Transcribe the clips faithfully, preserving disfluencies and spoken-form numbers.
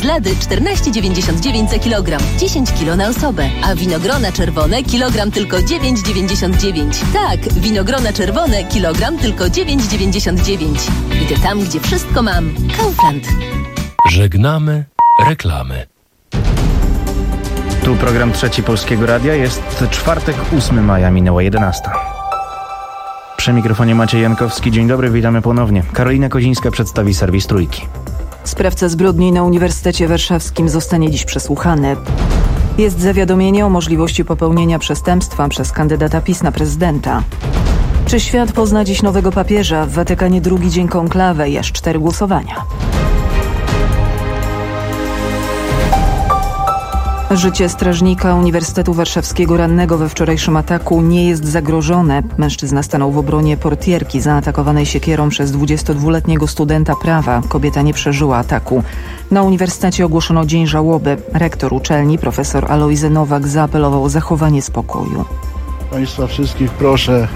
żlady czternaście dziewięćdziesiąt dziewięć za kilogram, dziesięć kilo na osobę, a winogrona czerwone kilogram tylko dziewięć dziewięćdziesiąt dziewięć. Tak, winogrona czerwone kilogram tylko dziewięć dziewięćdziesiąt dziewięć. Idę tam, gdzie wszystko mam. Kaufland. Żegnamy reklamy. Tu program Trzeci Polskiego Radia. Jest czwartek, ósmego maja, minęła jedenasta. Przy mikrofonie Maciej Jankowski. Dzień dobry, witamy ponownie. Karolina Kozińska przedstawi serwis Trójki. Sprawca zbrodni na Uniwersytecie Warszawskim zostanie dziś przesłuchany. Jest zawiadomienie o możliwości popełnienia przestępstwa przez kandydata PiS na prezydenta. Czy świat pozna dziś nowego papieża? W Watykanie drugi dzień konklawy i aż cztery głosowania. Życie strażnika Uniwersytetu Warszawskiego rannego we wczorajszym ataku nie jest zagrożone. Mężczyzna stanął w obronie portierki zaatakowanej siekierą przez dwudziestodwuletniego studenta prawa. Kobieta nie przeżyła ataku. Na uniwersytecie ogłoszono dzień żałoby. Rektor uczelni, profesor Alojzy Nowak, zaapelował o zachowanie spokoju. Państwa wszystkich proszę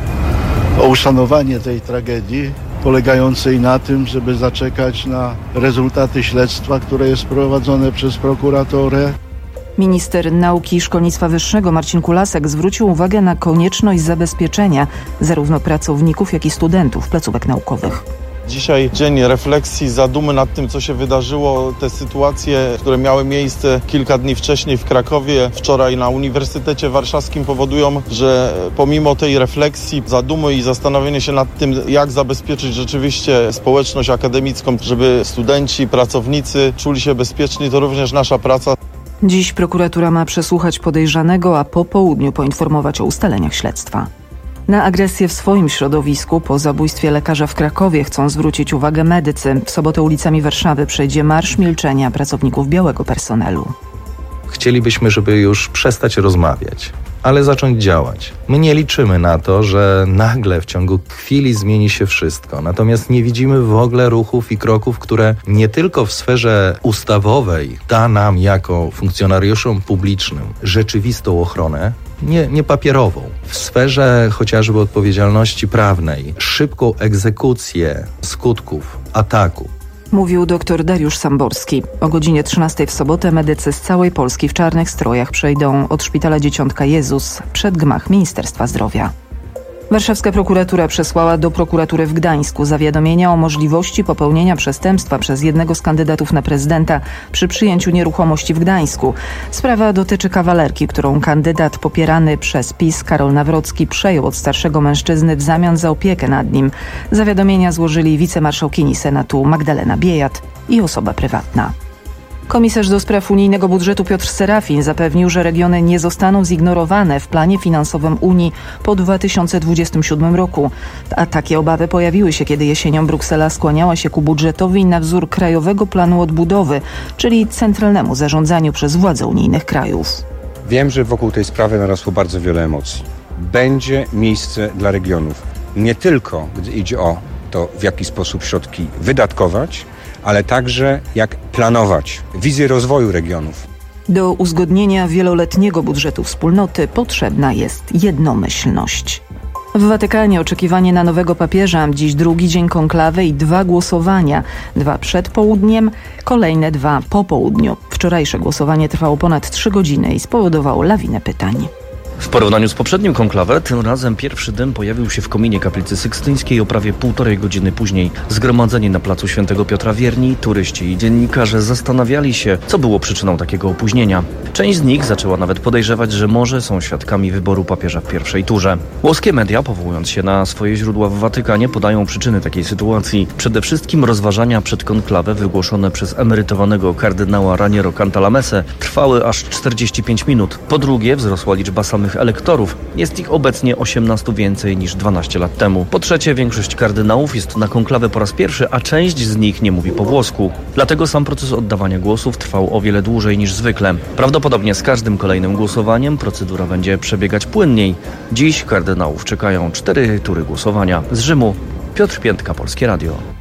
o uszanowanie tej tragedii, polegającej na tym, żeby zaczekać na rezultaty śledztwa, które jest prowadzone przez prokuratorę. Minister Nauki i Szkolnictwa Wyższego Marcin Kulasek zwrócił uwagę na konieczność zabezpieczenia zarówno pracowników, jak i studentów placówek naukowych. Dzisiaj dzień refleksji, zadumy nad tym, co się wydarzyło. Te sytuacje, które miały miejsce kilka dni wcześniej w Krakowie, wczoraj na Uniwersytecie Warszawskim, powodują, że pomimo tej refleksji, zadumy i zastanowienia się nad tym, jak zabezpieczyć rzeczywiście społeczność akademicką, żeby studenci, pracownicy czuli się bezpieczni, to również nasza praca. Dziś prokuratura ma przesłuchać podejrzanego, a po południu poinformować o ustaleniach śledztwa. Na agresję w swoim środowisku po zabójstwie lekarza w Krakowie chcą zwrócić uwagę medycy. W sobotę ulicami Warszawy przejdzie Marsz Milczenia pracowników białego personelu. Chcielibyśmy, żeby już przestać rozmawiać, ale zacząć działać. My nie liczymy na to, że nagle w ciągu chwili zmieni się wszystko. Natomiast nie widzimy w ogóle ruchów i kroków, które nie tylko w sferze ustawowej da nam jako funkcjonariuszom publicznym rzeczywistą ochronę, nie, nie papierową. W sferze chociażby odpowiedzialności prawnej, szybką egzekucję skutków ataku. Mówił dr Dariusz Samborski. O godzinie trzynastej w sobotę medycy z całej Polski w czarnych strojach przejdą od Szpitala Dzieciątka Jezus przed gmach Ministerstwa Zdrowia. Warszawska prokuratura przesłała do prokuratury w Gdańsku zawiadomienia o możliwości popełnienia przestępstwa przez jednego z kandydatów na prezydenta przy przyjęciu nieruchomości w Gdańsku. Sprawa dotyczy kawalerki, którą kandydat popierany przez PiS Karol Nawrocki przejął od starszego mężczyzny w zamian za opiekę nad nim. Zawiadomienia złożyli wicemarszałkini Senatu Magdalena Biejat i osoba prywatna. Komisarz do spraw unijnego budżetu Piotr Serafin zapewnił, że regiony nie zostaną zignorowane w planie finansowym Unii po dwa tysiące dwudziestym siódmym roku. A takie obawy pojawiły się, kiedy jesienią Bruksela skłaniała się ku budżetowi na wzór Krajowego Planu Odbudowy, czyli centralnemu zarządzaniu przez władze unijnych krajów. Wiem, że wokół tej sprawy narosło bardzo wiele emocji. Będzie miejsce dla regionów. Nie tylko, gdy idzie o to, w jaki sposób środki wydatkować, ale także jak planować wizję rozwoju regionów. Do uzgodnienia wieloletniego budżetu wspólnoty potrzebna jest jednomyślność. W Watykanie oczekiwanie na nowego papieża, dziś drugi dzień konklawy i dwa głosowania. Dwa przed południem, kolejne dwa po południu. Wczorajsze głosowanie trwało ponad trzy godziny i spowodowało lawinę pytań. W porównaniu z poprzednim konklawę, tym razem pierwszy dym pojawił się w kominie kaplicy sykstyńskiej o prawie półtorej godziny później. Zgromadzeni na placu Świętego Piotra wierni, turyści i dziennikarze zastanawiali się, co było przyczyną takiego opóźnienia. Część z nich zaczęła nawet podejrzewać, że może są świadkami wyboru papieża w pierwszej turze. Włoskie media, powołując się na swoje źródła w Watykanie, podają przyczyny takiej sytuacji. Przede wszystkim rozważania przed konklawę wygłoszone przez emerytowanego kardynała Raniero Cantalamessę trwały aż czterdzieści pięć minut. Po drugie, wzrosła liczba samych elektorów. Jest ich obecnie osiemnastu więcej niż dwanaście lat temu. Po trzecie, większość kardynałów jest na konklawę po raz pierwszy, a część z nich nie mówi po włosku. Dlatego sam proces oddawania głosów trwał o wiele dłużej niż zwykle. Prawdopodobnie z każdym kolejnym głosowaniem procedura będzie przebiegać płynniej. Dziś kardynałów czekają cztery tury głosowania. Z Rzymu Piotr Piętka, Polskie Radio.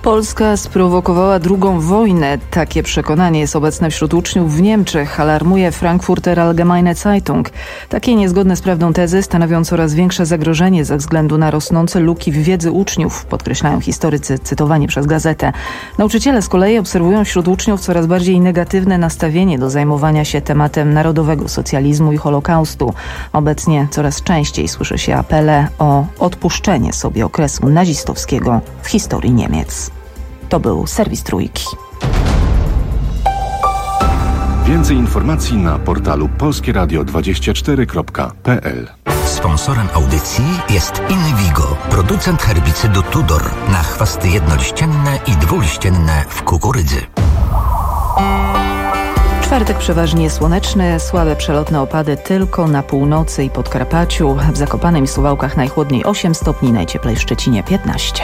Polska sprowokowała drugą wojnę. Takie przekonanie jest obecne wśród uczniów w Niemczech, alarmuje Frankfurter Allgemeine Zeitung. Takie niezgodne z prawdą tezy stanowią coraz większe zagrożenie ze względu na rosnące luki w wiedzy uczniów, podkreślają historycy cytowani przez gazetę. Nauczyciele z kolei obserwują wśród uczniów coraz bardziej negatywne nastawienie do zajmowania się tematem narodowego socjalizmu i Holokaustu. Obecnie coraz częściej słyszy się apele o odpuszczenie sobie okresu nazistowskiego w historii Niemiec. To był serwis Trójki. Więcej informacji na portalu polskie radio dwadzieścia cztery kropka p l. Sponsorem audycji jest Invigo, producent herbicydu Tudor na chwasty jednoliścienne i dwuliścienne w kukurydzy. Czwartek przeważnie słoneczny, słabe przelotne opady tylko na północy i Podkarpaciu. W Zakopanem i Suwałkach najchłodniej osiem stopni, najcieplej w Szczecinie piętnaście.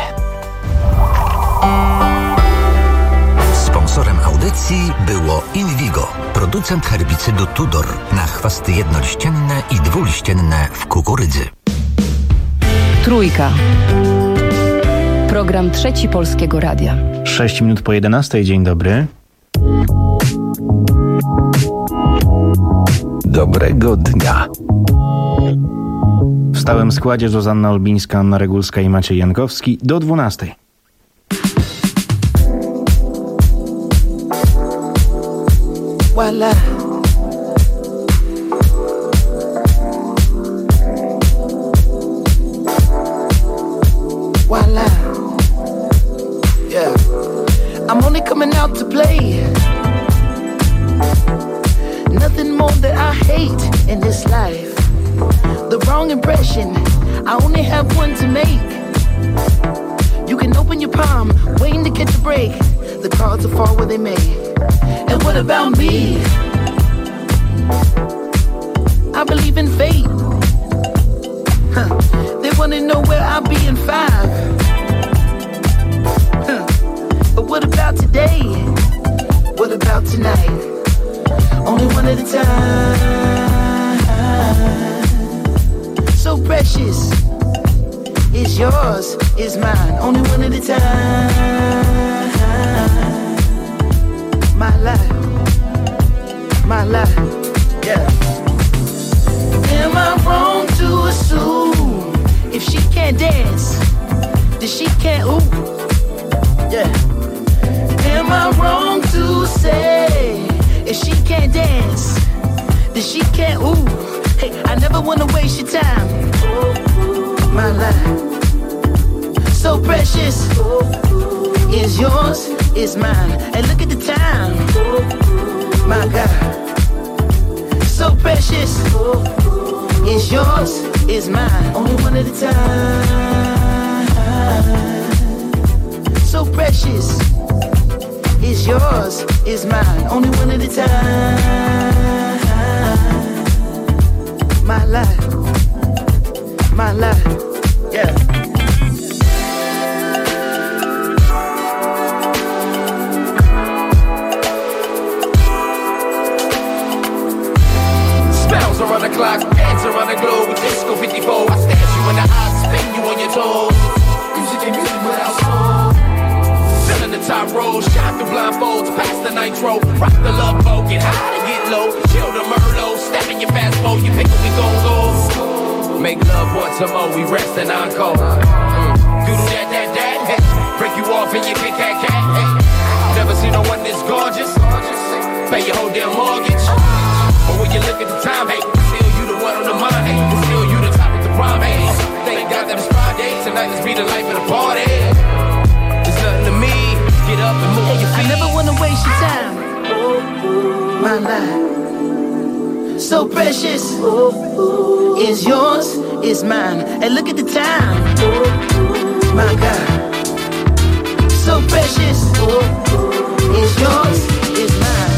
Sponsorem audycji było Invigo, producent herbicydu Tudor na chwasty jednoliścienne i dwuliścienne w kukurydzy. Trójka. Program Trzeci Polskiego Radia. sześć minut po jedenastej. Dzień dobry. Dobrego dnia. W stałym składzie Zuzanna Olbińska, Anna Regulska i Maciej Jankowski do dwunastej. Voila. Voila. Yeah. I'm only coming out to play. Nothing more that I hate in this life. The wrong impression, I only have one to make. You can open your palm, waiting to catch a break. The cards will fall where they may. And what about me? I believe in fate. Huh. They wanna know where I'll be in five. Huh. But what about today? What about tonight? Only one at a time. So precious. It's yours, it's mine. Only one at a time. My life, my life, yeah. Am I wrong to assume if she can't dance, then she can't ooh, yeah. Am I wrong to say if she can't dance, then she can't ooh? Hey, I never wanna waste your time. My life, so precious. Is yours, is mine. And look at the time. My God, so precious. Is yours, is mine. Only one at a time. So precious. Is yours, is mine. Only one at a time. My life, my life, yeah. Around the clock, dance around the globe with Disco fifty-four. I stash you in the eyes, spin you on your toes. Music and music without soul. Filling the top row, shot through blindfolds, past the nitro. Rock the love boat, get high to get low. Chill the Merlot, step in your fast boat. You pick what we gon' go. Make love once or more, we rest and encore. Mm. Doodle that, that, that, hey. Break you off in your big cat, cat, hey. Never seen no one this gorgeous. Pay your whole damn mortgage. But when you look at the time, hey, still you the one on the mind, hey, still you the top of the prime, hey. Thank God that it's Friday, tonight let's be the life of the party. It's nothing to me, get up and move your feet. I never wanna waste your time. My life, so precious. Is yours, is mine. And look at the time. My God, so precious. Is yours, is mine.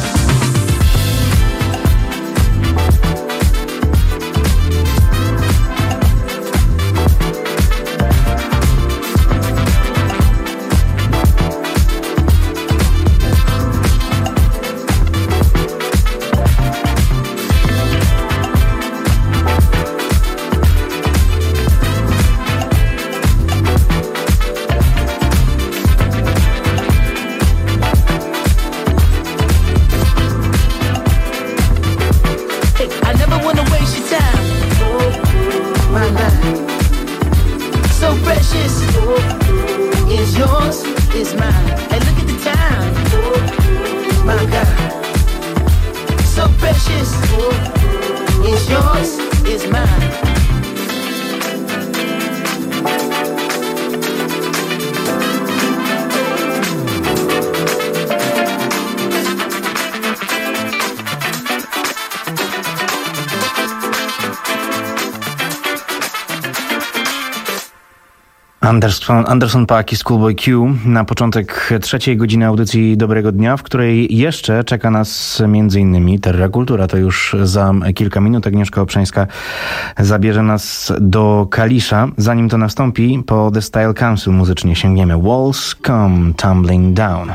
Anderson, Anderson .Paak i Schoolboy Q na początek trzeciej godziny audycji Dobrego Dnia, w której jeszcze czeka nas m.in. Terra Kultura. To już za kilka minut Agnieszka Obszańska zabierze nas do Kalisza. Zanim to nastąpi, po The Style Council muzycznie sięgniemy Walls Come Tumbling Down.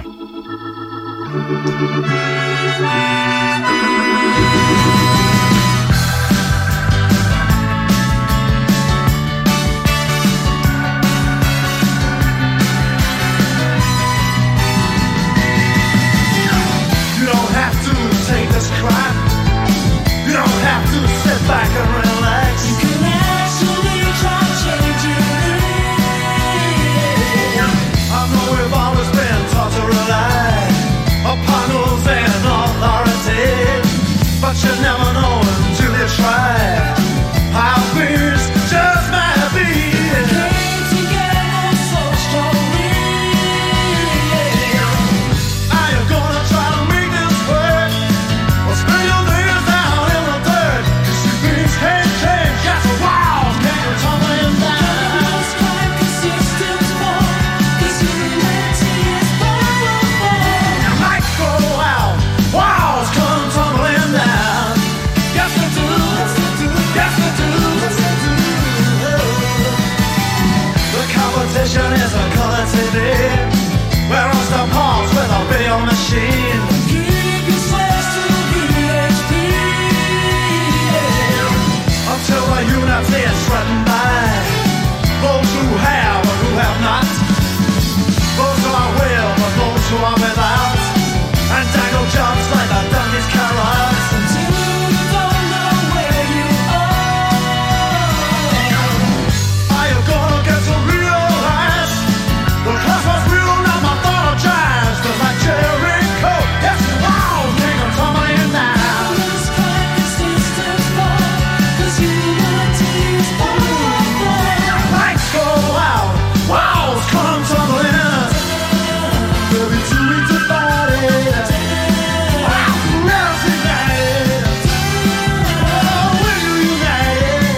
Back and relax. You can actually try changing it. I know we've always been taught to rely upon rules and authority, but you never know until you try how things just might be. We came together so strongly. Are you gonna try to make this work, or spend your days down in the dirt? Things can change, yes, the walls came tumbling down. Those kind consistent more, this unity is powerful. Lights go out, walls come tumbling down. Yes, they do, yes, they do, yes, they do, yes, they do. The competition is a color T V. We're on some halls with a video machine. Keep your slaves to V H P. Until the unity is threatened by those who have or who have not, those who are with or those who are without, and dangle jumps like a donkey's carrots until you don't know where you are. Are you gonna get to realize the class was real, not mythologized? Just like Jericho, yes, the walls came tumbling down. This kind of system's more. Lights go out, walls come tumbling. We'll be too weak to fight it. Now it's united. Oh, we're united.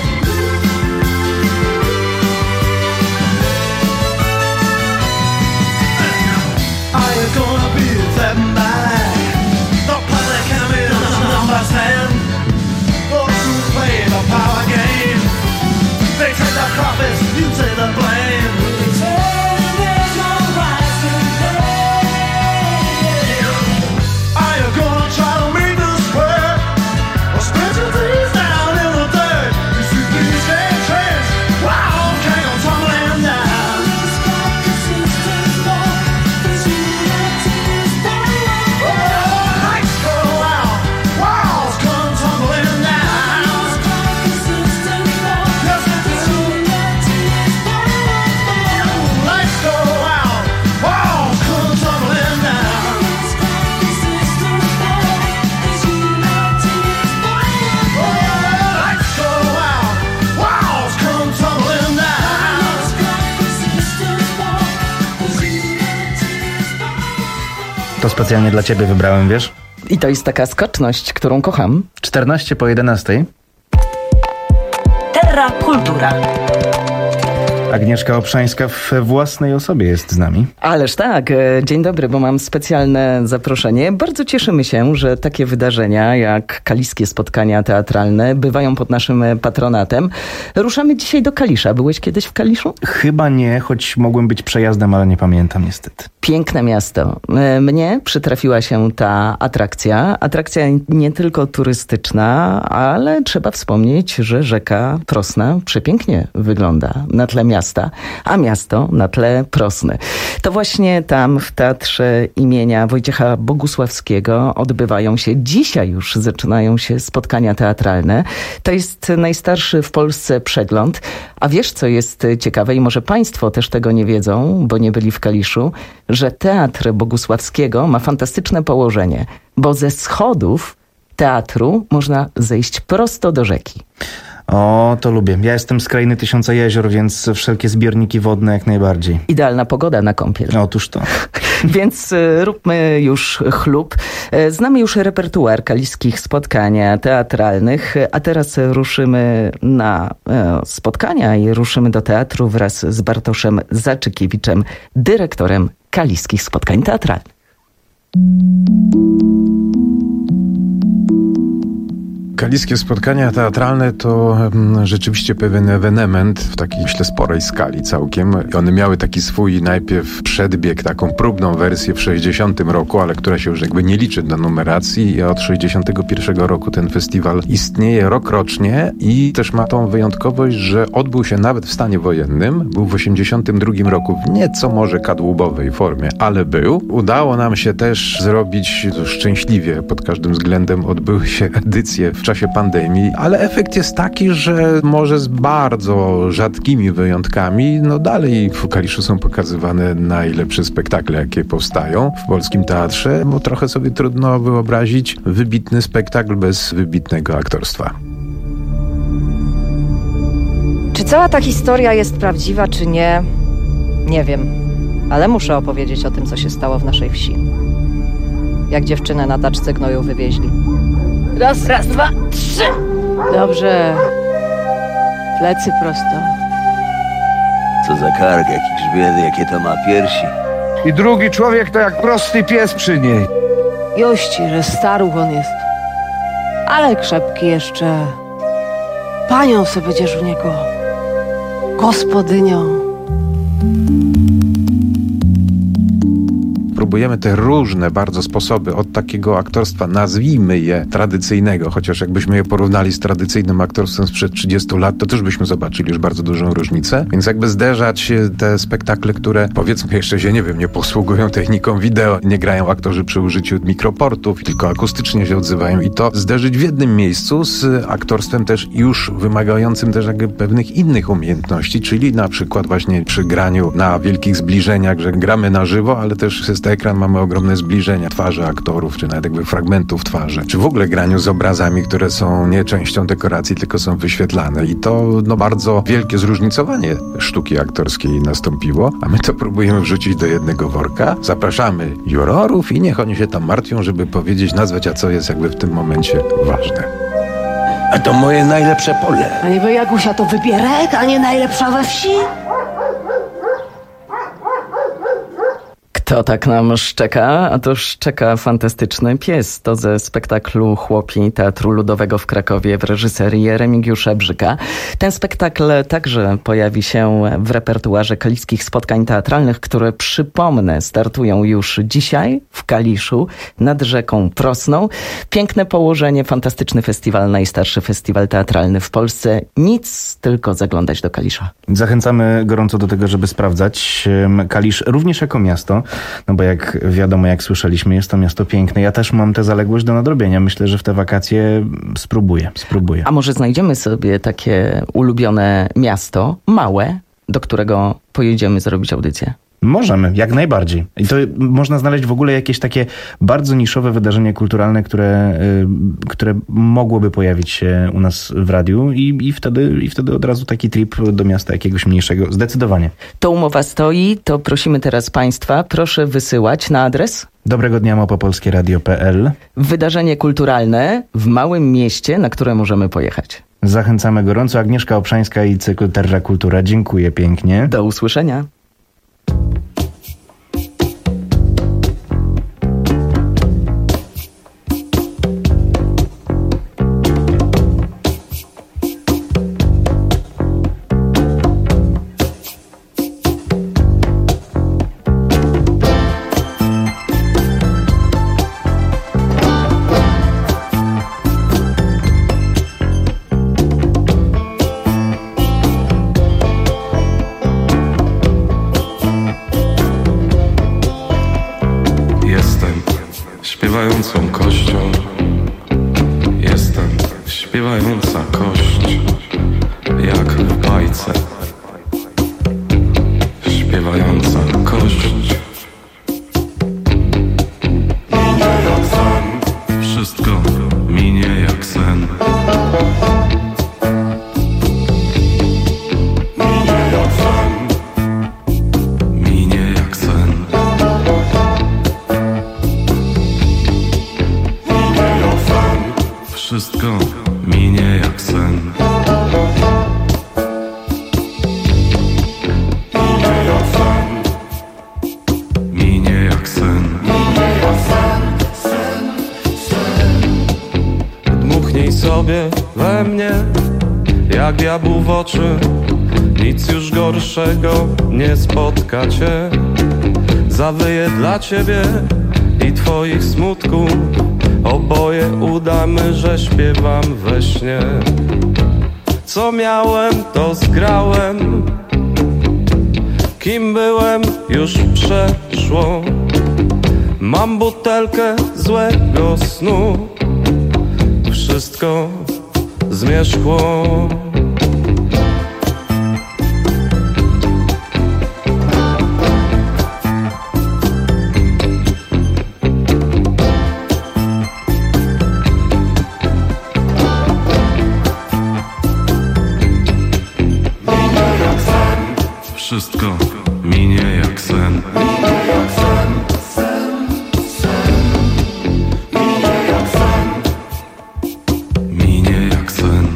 Are you gonna be threatened by the public enemy number ten? Those who play the power game, they take the profits, you take the blame. They say there's no rise to pay. Are you gonna try to make this work, or spend your days down in the dirt? You see things can't change, wow, can't go tumbling down. This consistent more, this unity is powerful. Oh, lights go out, walls come tumbling down. Lights go out, walls come tumbling down. Lights go out, walls come tumbling down. To specjalnie dla ciebie wybrałem, wiesz? I to jest taka skoczność, którą kocham. czternaście po jedenastej. Terra Kultura. Agnieszka Obszańska w własnej osobie jest z nami. Ależ tak, dzień dobry, bo mam specjalne zaproszenie. Bardzo cieszymy się, że takie wydarzenia jak kaliskie spotkania teatralne bywają pod naszym patronatem. Ruszamy dzisiaj do Kalisza. Byłeś kiedyś w Kaliszu? Chyba nie, choć mogłem być przejazdem, ale nie pamiętam niestety. Piękne miasto. Mnie przytrafiła się ta atrakcja. Atrakcja nie tylko turystyczna, ale trzeba wspomnieć, że rzeka Prosna przepięknie wygląda na tle miasta, a miasto na tle Prosny. To właśnie tam w Teatrze imienia Wojciecha Bogusławskiego odbywają się, dzisiaj już zaczynają się spotkania teatralne. To jest najstarszy w Polsce przegląd. A wiesz, co jest ciekawe i może państwo też tego nie wiedzą, bo nie byli w Kaliszu, że Teatr Bogusławskiego ma fantastyczne położenie, bo ze schodów teatru można zejść prosto do rzeki. O, to lubię. Ja jestem z krainy tysiąca jezior, więc wszelkie zbiorniki wodne jak najbardziej. Idealna pogoda na kąpiel. Otóż to. Więc róbmy już chlub. Znamy już repertuar kaliskich spotkań teatralnych, a teraz ruszymy na spotkania i ruszymy do teatru wraz z Bartoszem Zaczykiewiczem, dyrektorem kaliskich spotkań teatralnych. Kaliskie spotkania teatralne to um, rzeczywiście pewien ewenement w takiej, myślę, sporej skali całkiem. I one miały taki swój najpierw przedbieg, taką próbną wersję w sześćdziesiątym roku, ale która się już jakby nie liczy do numeracji. I od sześćdziesiątego pierwszego roku ten festiwal istnieje rokrocznie i też ma tą wyjątkowość, że odbył się nawet w stanie wojennym. Był w osiemdziesiątym drugim roku w nieco może kadłubowej formie, ale był. Udało nam się też zrobić szczęśliwie pod każdym względem. Odbyły się edycje w czasie pandemii, ale efekt jest taki, że może z bardzo rzadkimi wyjątkami, no dalej w Kaliszu są pokazywane najlepsze spektakle, jakie powstają w polskim teatrze, bo trochę sobie trudno wyobrazić wybitny spektakl bez wybitnego aktorstwa. Czy cała ta historia jest prawdziwa, czy nie? Nie wiem, ale muszę opowiedzieć o tym, co się stało w naszej wsi. Jak dziewczynę na taczce gnoju wywieźli. Raz, raz, dwa, trzy. Dobrze. Plecy prosto. Co za kark, jaki grzbiet, jakie to ma piersi. I drugi człowiek to jak prosty pies przy niej. Jości, że staruch on jest. Ale krzepki jeszcze. Panią se będziesz u niego. Gospodynią. Próbujemy te różne bardzo sposoby od takiego aktorstwa, nazwijmy je tradycyjnego, chociaż jakbyśmy je porównali z tradycyjnym aktorstwem sprzed trzydziestu lat, to też byśmy zobaczyli już bardzo dużą różnicę. Więc jakby zderzać te spektakle, które powiedzmy jeszcze się, nie wiem, nie posługują techniką wideo, nie grają aktorzy przy użyciu mikroportów, tylko akustycznie się odzywają i to zderzyć w jednym miejscu z aktorstwem też już wymagającym też jakby pewnych innych umiejętności, czyli na przykład właśnie przy graniu na wielkich zbliżeniach, że gramy na żywo, ale też jest ekran, mamy ogromne zbliżenia twarzy aktorów, czy nawet jakby fragmentów twarzy, czy w ogóle graniu z obrazami, które są nie częścią dekoracji, tylko są wyświetlane. I to no bardzo wielkie zróżnicowanie sztuki aktorskiej nastąpiło, a my to próbujemy wrzucić do jednego worka. Zapraszamy jurorów i niech oni się tam martwią, żeby powiedzieć, nazwać, a co jest jakby w tym momencie ważne. A to moje najlepsze pole. A niby Jagusia to wybierek, a nie najlepsza we wsi? Kto tak nam szczeka? A to szczeka fantastyczny pies. To ze spektaklu Chłopi Teatru Ludowego w Krakowie w reżyserii Remigiusza Brzyka. Ten spektakl także pojawi się w repertuarze kaliskich spotkań teatralnych, które, przypomnę, startują już dzisiaj w Kaliszu nad rzeką Prosną. Piękne położenie, fantastyczny festiwal, najstarszy festiwal teatralny w Polsce. Nic, tylko zaglądać do Kalisza. Zachęcamy gorąco do tego, żeby sprawdzać Kalisz również jako miasto. No bo jak wiadomo, jak słyszeliśmy, jest to miasto piękne. Ja też mam tę zaległość do nadrobienia. Myślę, że w te wakacje spróbuję, spróbuję. A może znajdziemy sobie takie ulubione miasto, małe, do którego pojedziemy zrobić audycję? Możemy, jak najbardziej. I to można znaleźć w ogóle jakieś takie bardzo niszowe wydarzenie kulturalne, które, y, które mogłoby pojawić się u nas w radiu i, i, wtedy, i wtedy od razu taki trip do miasta jakiegoś mniejszego. Zdecydowanie. To umowa stoi, to prosimy teraz Państwa, proszę wysyłać na adres Dobrego dnia małpa polskie radio kropka p l. Wydarzenie kulturalne w małym mieście, na które możemy pojechać. Zachęcamy gorąco. Agnieszka Obszańska i cykl Terra Kultura. Dziękuję pięknie. Do usłyszenia. Śpiewającą kością, jestem śpiewająca kość, jak w bajce. Śpiewająca kość. Minie jak sen, wszystko minie jak sen. Minie jak sen, minie jak sen. Wszystko minie jak sen. Minie jak sen. Dmuchnij sobie we mnie jak diabłu w oczy. Nic już gorszego nie spotka cię. Zawyję dla ciebie i twoich smutków. Oboje udamy, że śpiewam we śnie. Co miałem, to zgrałem. Kim byłem, już przeszło. Mam butelkę złego snu. Wszystko zmierzchło. Wszystko minie jak sen. Minie jak sen.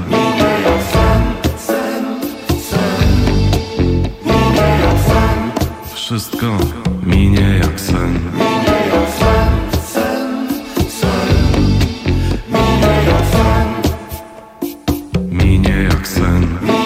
Wszystko minie jak sen. Minie jak sen.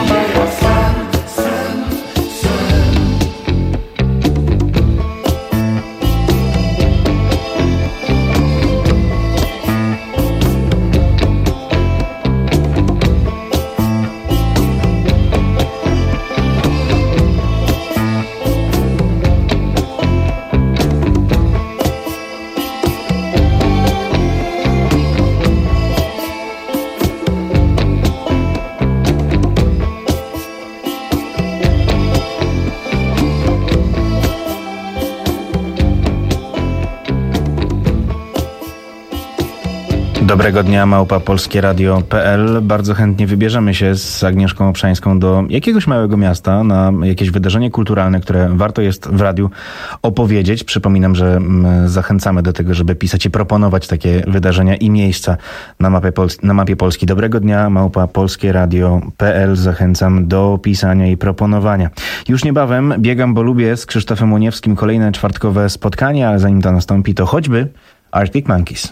Dobrego dnia, małpa polskie radio kropka p l. Bardzo chętnie wybierzemy się z Agnieszką Obszańską do jakiegoś małego miasta na jakieś wydarzenie kulturalne, które warto jest w radiu opowiedzieć. Przypominam, że zachęcamy do tego, żeby pisać i proponować takie wydarzenia i miejsca na mapie, Pols- na mapie Polski. Dobrego dnia, małpa polskie radio kropka p l. Zachęcam do pisania i proponowania. Już niebawem Biegam, bo lubię z Krzysztofem Łoniewskim kolejne czwartkowe spotkanie, ale zanim to nastąpi, to choćby Arctic Monkeys.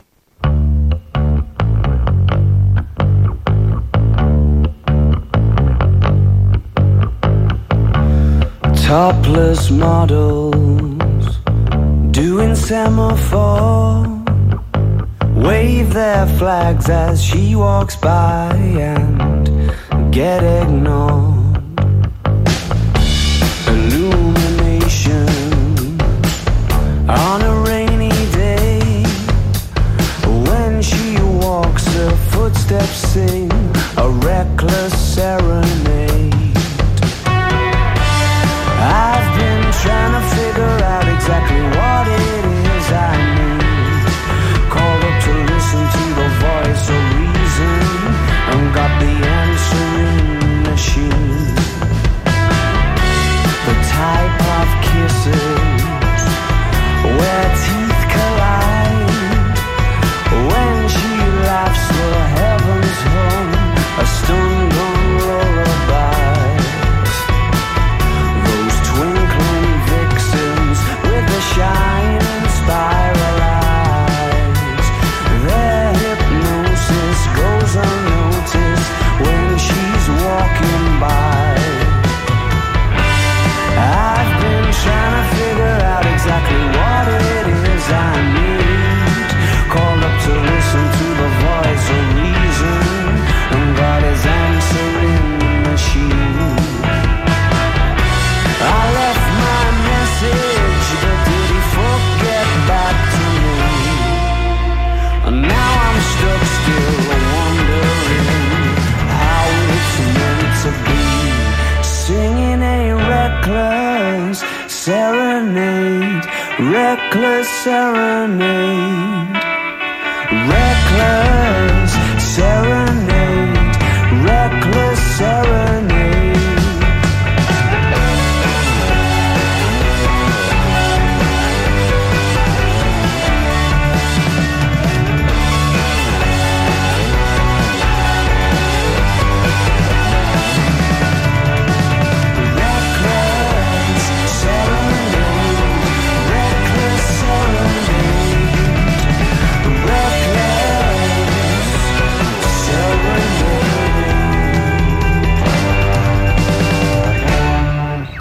Topless models doing semaphore, wave their flags as she walks by and get ignored. Illumination on a rainy day, when she walks her footsteps sing a reckless serenade. I've been trying to figure out exactly what it is I need. Called up to listen to the voice of reason and got the answering machine. The type of kisses where teeth collide. When she laughs the heavens hum a stun on lullaby. Shining spiral eyes, their hypnosis goes unnoticed when she's walking by. I've been trying to figure out exactly what it is I need. Called up to listen to the voice of reason and God is answering the machine. I left my message, but did he forget back to me? And now I'm stuck still wondering how it's meant to be. Singing a reckless serenade, reckless serenade, reckless serenade, reckless serenade.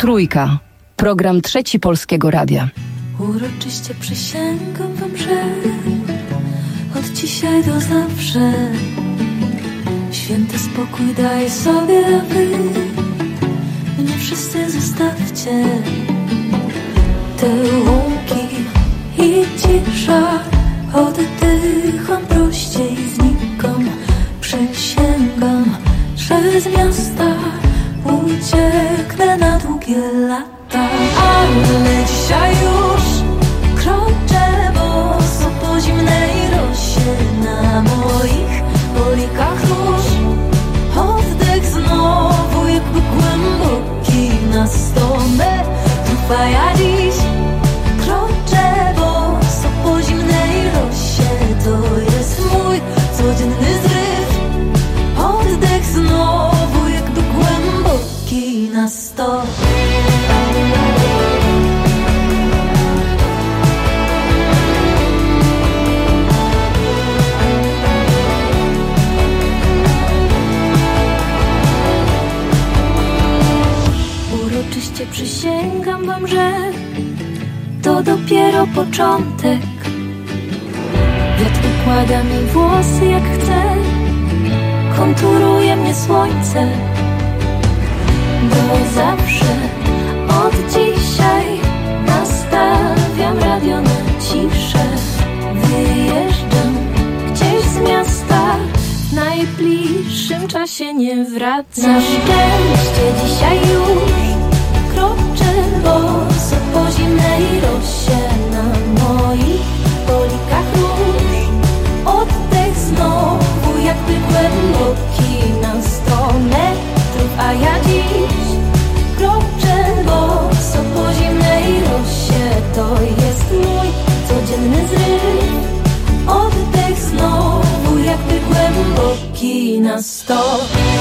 Trójka. Program Trzeci Polskiego Radia. Uroczyście przysięgam wam, że od dzisiaj do zawsze święty spokój daję sobie, a wy mnie wszyscy zostawcie. Te łąki i cisza, oddycham prościej, znikam. Przysięgam, że z miasta ucieknę na długie lata. Ale dzisiaj już kroczę boso po zimnej rosie. Na moich polikach róż oddech znowu jakby głęboki na sto metrów. A ja dziś kroczę boso po zimnej rosie. To jest mój codzienny zryw. Oddech znowu jakby głęboki na sto. Uroczyście przysięgam wam, że to dopiero początek. Wiatr układa mi włosy jak chce, konturuje mnie słońce. Bo zawsze od dzisiaj nastawiam radio na ciszę. Wyjeżdżam gdzieś z miasta, w najbliższym czasie nie wracam. Na szczęście dzisiaj już kroczę boso po zimnej rosie. Na moich polikach róż oddech znowu jakby głęboki na sto metrów. A ja dziś kroczę boso po zimnej rosie. To jest mój codzienny zryw. Oddech znowu jakby głęboki na sto.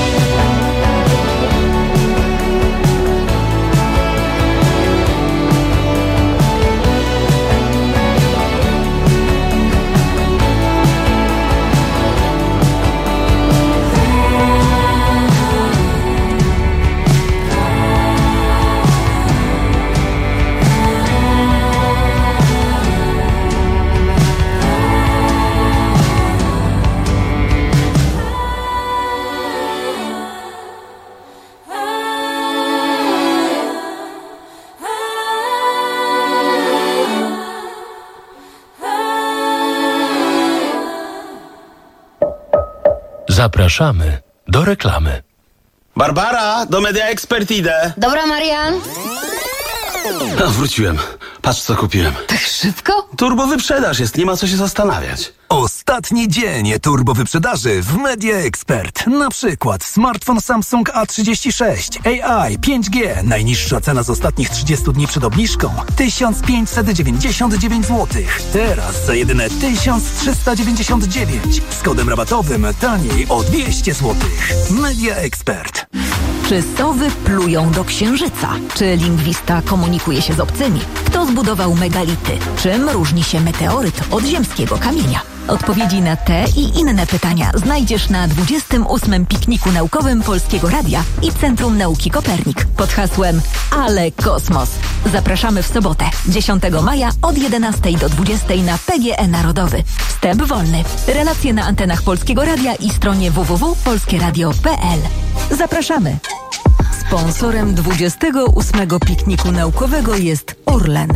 Zapraszamy do reklamy. Barbara, do Media Expert idę. Dobra, Marian. A, wróciłem. Patrz, co kupiłem. Tak szybko? Turbo wyprzedaż jest, nie ma co się zastanawiać. Ostatni dzień turbo wyprzedaży w Media Expert. Na przykład smartfon Samsung A trzydzieści sześć A I pięć G. Najniższa cena z ostatnich trzydziestu dni przed obniżką tysiąc pięćset dziewięćdziesiąt dziewięć złotych. Teraz za jedyne tysiąc trzysta dziewięćdziesiąt dziewięć. Z kodem rabatowym taniej o dwieście złotych. Media Expert. Czy sowy plują do księżyca? Czy lingwista komunikuje się z obcymi? Kto zbudował megality? Czym różni się meteoryt od ziemskiego kamienia? Odpowiedzi na te i inne pytania znajdziesz na dwudziestym ósmym pikniku naukowym Polskiego Radia i Centrum Nauki Kopernik pod hasłem Ale Kosmos. Zapraszamy w sobotę, dziesiątego maja od jedenastej do dwudziestej na P G E Narodowy. Wstęp wolny. Relacje na antenach Polskiego Radia i stronie w w w kropka polskie radio kropka p l. Zapraszamy. Sponsorem dwudziestego ósmego pikniku naukowego jest Orlen.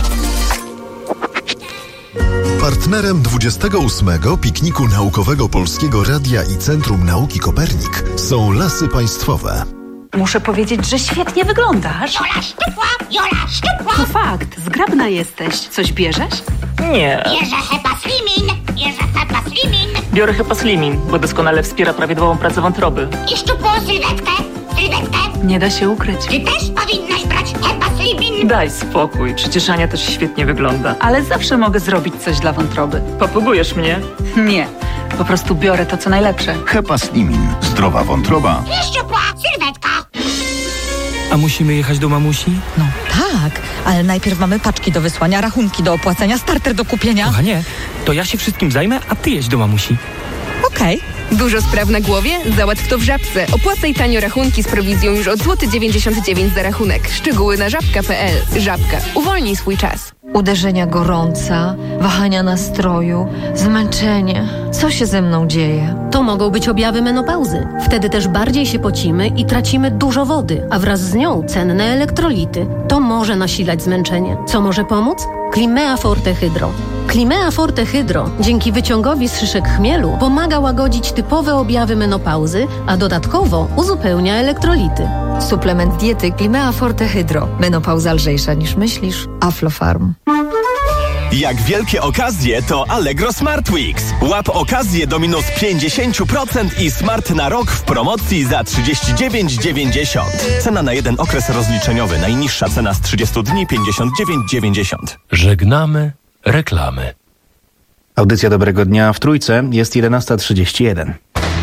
Partnerem dwudziestego ósmego pikniku naukowego Polskiego Radia i Centrum Nauki Kopernik są Lasy Państwowe. Muszę powiedzieć, że świetnie wyglądasz. Jola szczupła, Jola szczupła. To fakt, zgrabna jesteś. Coś bierzesz? Nie. Bierze Hepa Slimin, bierze Hepa Slimin. Biorę Hepa Slimin, bo doskonale wspiera prawidłową pracę wątroby. I szczupłą sylwetkę, sylwetkę. Nie da się ukryć. Ty też powinnaś brać Hepa Slimin. Daj spokój, przecież Ania też świetnie wygląda. Ale zawsze mogę zrobić coś dla wątroby. Popugujesz mnie? Nie, po prostu biorę to, co najlepsze. Hepa Slimin. Zdrowa wątroba. I szczupła sylwetka. A musimy jechać do mamusi? No tak, ale najpierw mamy paczki do wysłania, rachunki do opłacenia, starter do kupienia. Kochanie, to ja się wszystkim zajmę, a ty jedź do mamusi. Okej. Okay. Dużo spraw na głowie? Załatw to w Żabce. Opłacaj tanio rachunki z prowizją już od złoty dziewięćdziesiąt dziewięć za rachunek. Szczegóły na żabka kropka p l. Żabka. Uwolnij swój czas. Uderzenia gorąca, wahania nastroju, zmęczenie. Co się ze mną dzieje? To mogą być objawy menopauzy. Wtedy też bardziej się pocimy i tracimy dużo wody, a wraz z nią cenne elektrolity. To może nasilać zmęczenie. Co może pomóc? Climea Forte Hydro. Climea Forte Hydro dzięki wyciągowi z szyszek chmielu pomaga łagodzić typowe objawy menopauzy, a dodatkowo uzupełnia elektrolity. Suplement diety Climea Forte Hydro. Menopauza lżejsza niż myślisz. Aflofarm. Jak wielkie okazje, to Allegro Smart Weeks. Łap okazję do minus pięćdziesiąt procent i smart na rok w promocji za trzydzieści dziewięć dziewięćdziesiąt. Cena na jeden okres rozliczeniowy. Najniższa cena z trzydziestu dni pięćdziesiąt dziewięć dziewięćdziesiąt. Żegnamy reklamy. Audycja Dobrego Dnia w Trójce jest jedenasta trzydzieści jeden.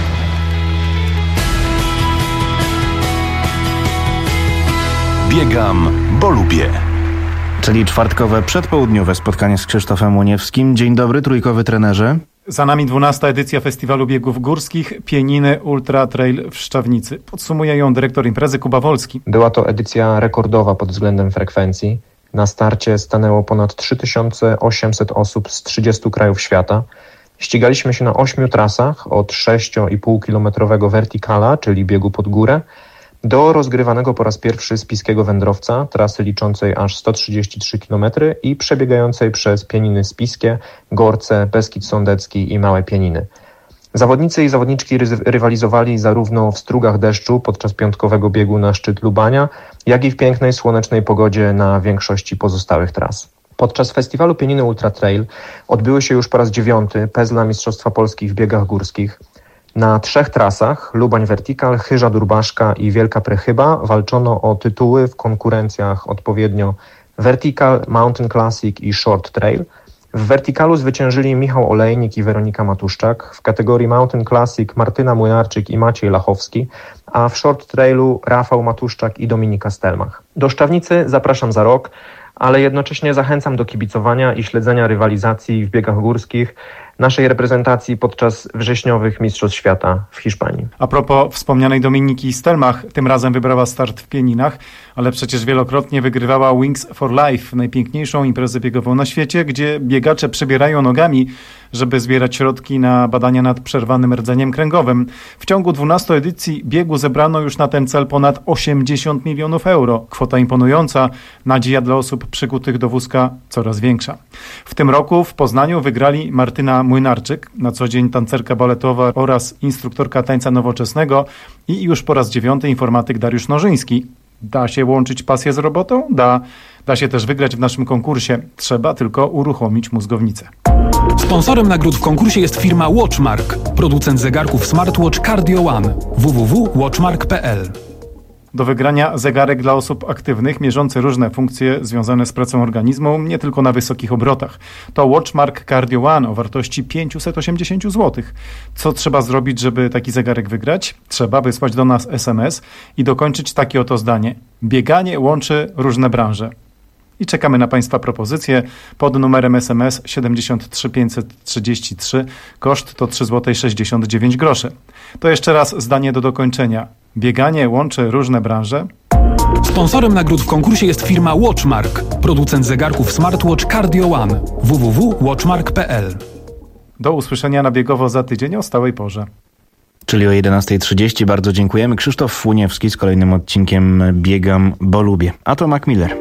Biegam, bo lubię. Czyli czwartkowe przedpołudniowe spotkanie z Krzysztofem Łoniewskim. Dzień dobry, trójkowy trenerze. Za nami dwunasta edycja Festiwalu Biegów Górskich Pieniny Ultra Trail w Szczawnicy. Podsumuje ją dyrektor imprezy Kuba Wolski. Była to edycja rekordowa pod względem frekwencji. Na starcie stanęło ponad trzy tysiące osiemset osób z trzydziestu krajów świata. Ścigaliśmy się na ośmiu trasach od sześciopółkilometrowego vertikala, czyli biegu pod górę, do rozgrywanego po raz pierwszy spiskiego wędrowca, trasy liczącej aż sto trzydzieści trzy kilometry i przebiegającej przez Pieniny Spiskie, Gorce, Beskid Sądecki i Małe Pieniny. Zawodnicy i zawodniczki rywalizowali zarówno w strugach deszczu podczas piątkowego biegu na szczyt Lubania, jak i w pięknej, słonecznej pogodzie na większości pozostałych tras. Podczas festiwalu Pieniny Ultra Trail odbyły się już po raz dziewiąty pezla Mistrzostwa Polski w biegach górskich. Na trzech trasach, Lubań Vertikal, Chyża Durbaszka i Wielka Prechyba, walczono o tytuły w konkurencjach odpowiednio Vertikal, Mountain Classic i Short Trail. W Vertikalu zwyciężyli Michał Olejnik i Weronika Matuszczak, w kategorii Mountain Classic Martyna Młynarczyk i Maciej Lachowski, a w Short Trailu Rafał Matuszczak i Dominika Stelmach. Do Szczawnicy zapraszam za rok, ale jednocześnie zachęcam do kibicowania i śledzenia rywalizacji w biegach górskich naszej reprezentacji podczas wrześniowych Mistrzostw Świata w Hiszpanii. A propos wspomnianej Dominiki Stelmach, tym razem wybrała start w Pieninach, ale przecież wielokrotnie wygrywała Wings for Life, najpiękniejszą imprezę biegową na świecie, gdzie biegacze przebierają nogami, żeby zbierać środki na badania nad przerwanym rdzeniem kręgowym. W ciągu dwunastu edycji biegu zebrano już na ten cel ponad osiemdziesiąt milionów euro. Kwota imponująca, nadzieja dla osób przykutych do wózka coraz większa. W tym roku w Poznaniu wygrali Martyna Młynarczyk, na co dzień tancerka baletowa oraz instruktorka tańca nowoczesnego i już po raz dziewiąty informatyk Dariusz Nożyński. Da się łączyć pasję z robotą? Da. Da się też wygrać w naszym konkursie. Trzeba tylko uruchomić mózgownicę. Sponsorem nagród w konkursie jest firma Watchmark, producent zegarków smartwatch Cardio One. w w w kropka watchmark kropka p l. Do wygrania zegarek dla osób aktywnych, mierzący różne funkcje związane z pracą organizmu, nie tylko na wysokich obrotach. To Watchmark Cardio One o wartości pięćset osiemdziesiąt złotych. Co trzeba zrobić, żeby taki zegarek wygrać? Trzeba wysłać do nas es em es i dokończyć takie oto zdanie. Bieganie łączy różne branże. I czekamy na Państwa propozycje pod numerem es em es siedemdziesiąt trzy pięćset trzydzieści trzy. Koszt to trzy złote sześćdziesiąt dziewięć groszy. To jeszcze raz zdanie do dokończenia. Bieganie łączy różne branże. Sponsorem nagród w konkursie jest firma Watchmark, producent zegarków smartwatch Cardio One. w w w kropka watchmark kropka p l. Do usłyszenia na biegowo za tydzień o stałej porze. Czyli o jedenasta trzydzieści. Bardzo dziękujemy. Krzysztof Łoniewski z kolejnym odcinkiem Biegam, bo lubię. A to Mac Miller.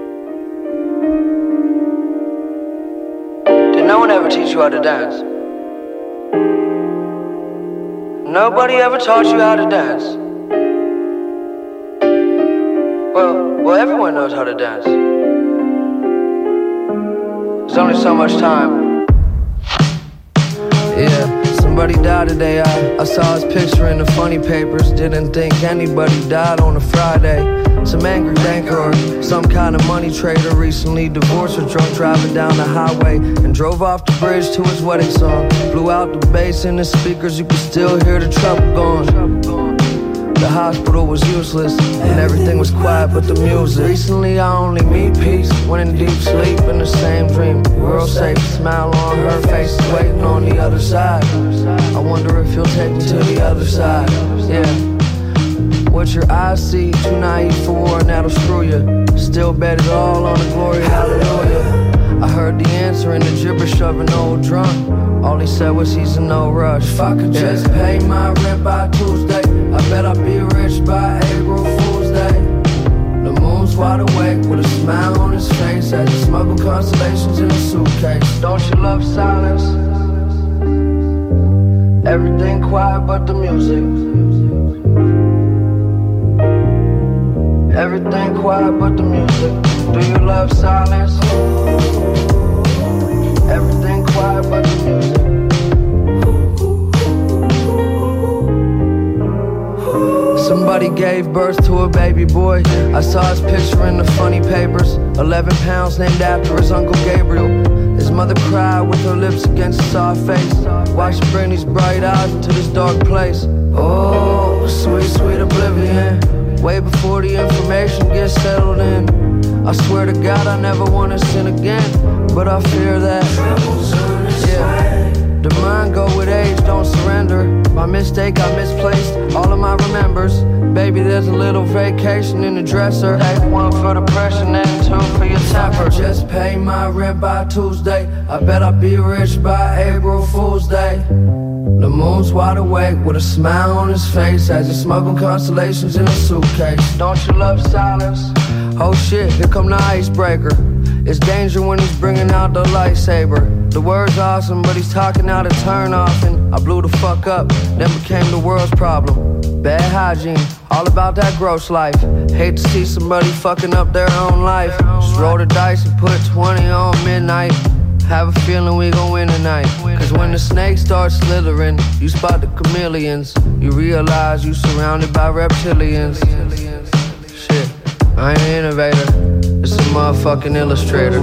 No one ever teach you how to dance. Nobody ever taught you how to dance. Well, well, everyone knows how to dance. There's only so much time. Yeah, somebody died today. I, I saw his picture in the funny papers. Didn't think anybody died on a Friday. Some angry banker or some kind of money trader recently divorced or drunk driving down the highway and drove off the bridge to his wedding song. Blew out the bass in the speakers, you could still hear the trouble going. The hospital was useless, and everything was quiet but the music. Recently I only meet peace, when in deep sleep in the same dream. World safe, smile on her face, waiting on the other side. I wonder if you'll take me to the other side, yeah. What your eyes see, too naive for war and that'll screw you. Still bet it all on the glory, hallelujah. I heard the answer in the gibberish of an old drunk. All he said was he's in no rush. If I could just pay my rent by Tuesday, I bet I'd be rich by April Fool's Day. The moon's wide awake with a smile on his face as he smuggled constellations in a suitcase. Don't you love silence? Everything quiet but the music. Everything quiet but the music. Do you love silence? Everything quiet but the music. Somebody gave birth to a baby boy. I saw his picture in the funny papers. Eleven pounds named after his Uncle Gabriel. His mother cried with her lips against his soft face. Why she bring these bright eyes into this dark place? Oh, sweet, sweet oblivion. Way before the information gets settled in. I swear to God I never want to sin again, but I fear that, yeah. The mind go with age, don't surrender. My mistake, I misplaced all of my remembers. Baby, there's a little vacation in the dresser. Act one for depression and two for your temper. Just pay my rent by Tuesday, I bet I'll be rich by April Fool's Day. The moon's wide awake with a smile on his face as he smuggled constellations in a suitcase. Don't you love silence? Oh shit, here come the icebreaker. It's danger when he's bringing out the lightsaber. The word's awesome, but he's talking out of turn off. And I blew the fuck up, then became the world's problem. Bad hygiene, all about that gross life. Hate to see somebody fucking up their own life. Just roll the dice and put twenty on midnight. Have a feeling we gon' win tonight. Cause when the snakes start slithering, you spot the chameleons. You realize you surrounded by reptilians. Shit, I ain't an innovator, it's a motherfucking illustrator.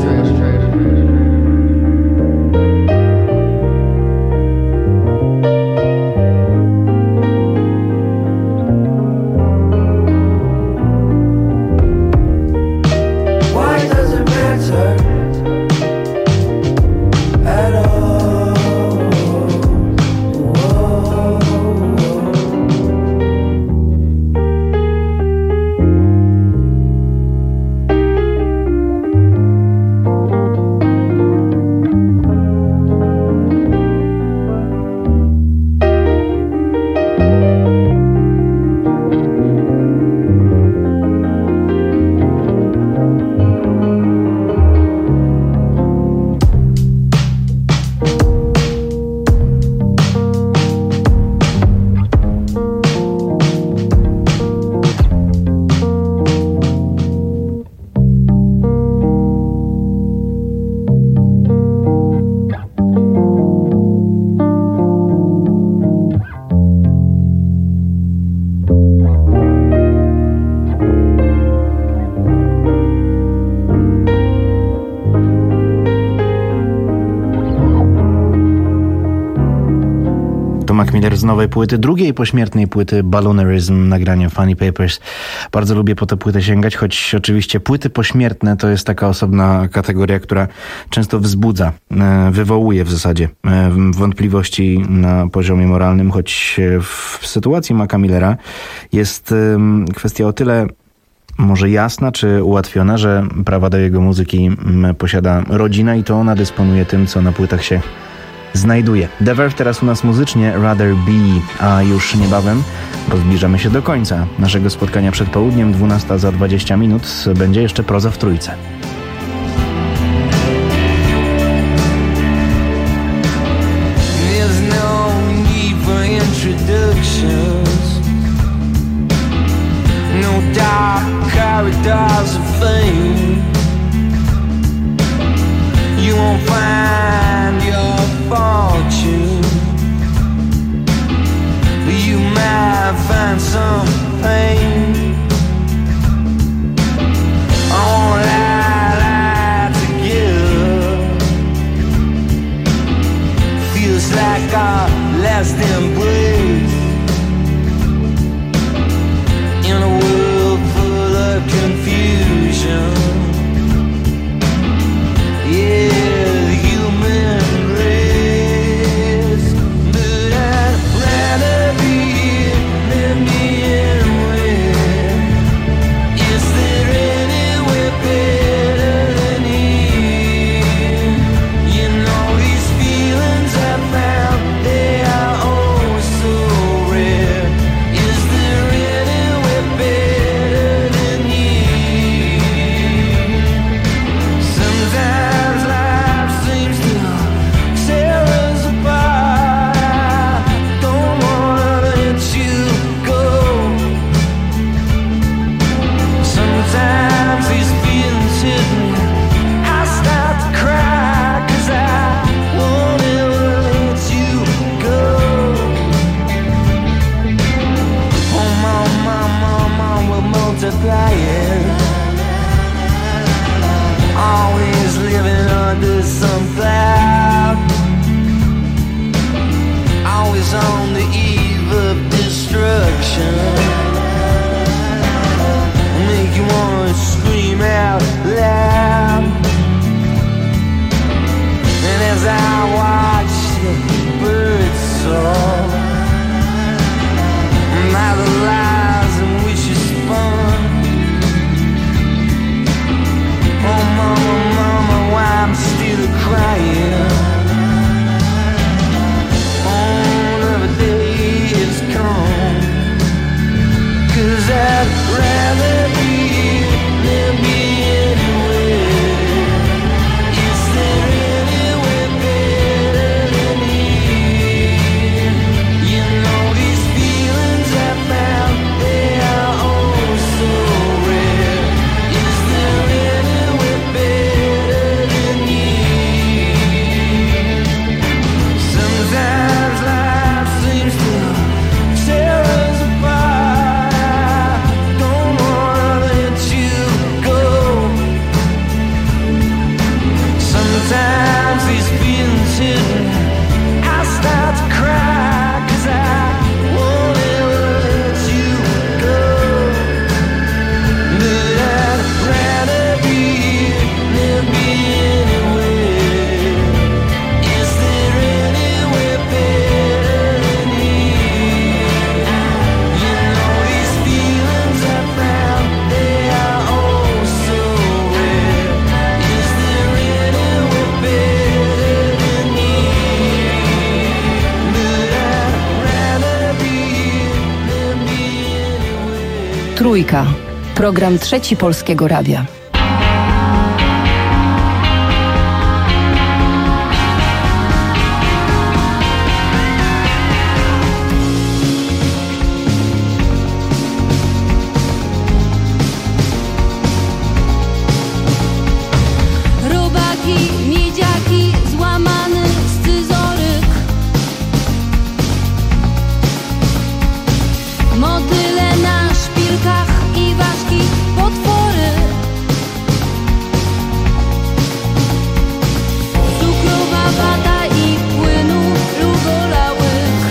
Mac Miller z nowej płyty, drugiej pośmiertnej płyty Balloonerism, nagranie Funny Papers. Bardzo lubię po tę płytę sięgać, choć oczywiście płyty pośmiertne to jest taka osobna kategoria, która często wzbudza, wywołuje w zasadzie wątpliwości na poziomie moralnym, choć w sytuacji Maca Millera jest kwestia o tyle może jasna czy ułatwiona, że prawa do jego muzyki posiada rodzina i to ona dysponuje tym, co na płytach się znajduje. The Verve teraz u nas muzycznie, Rather Be, a już niebawem, bo zbliżamy się do końca naszego spotkania przed południem, dwunasta za dwadzieścia minut, będzie jeszcze proza w trójce. There's no need for introductions, no dark corridors of fame. You won't find your fortune, but you might find some pain. I won't lie, lie to give. Feels like our last embrace. Trójka. Program Trzeci Polskiego Radia. Motyle na szpilkach i ważki, potwory. Cukrowa wata i płynu lugola łyk.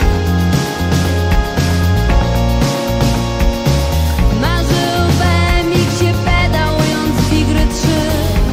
Marzył w emiksie pedałując Tigry trzy.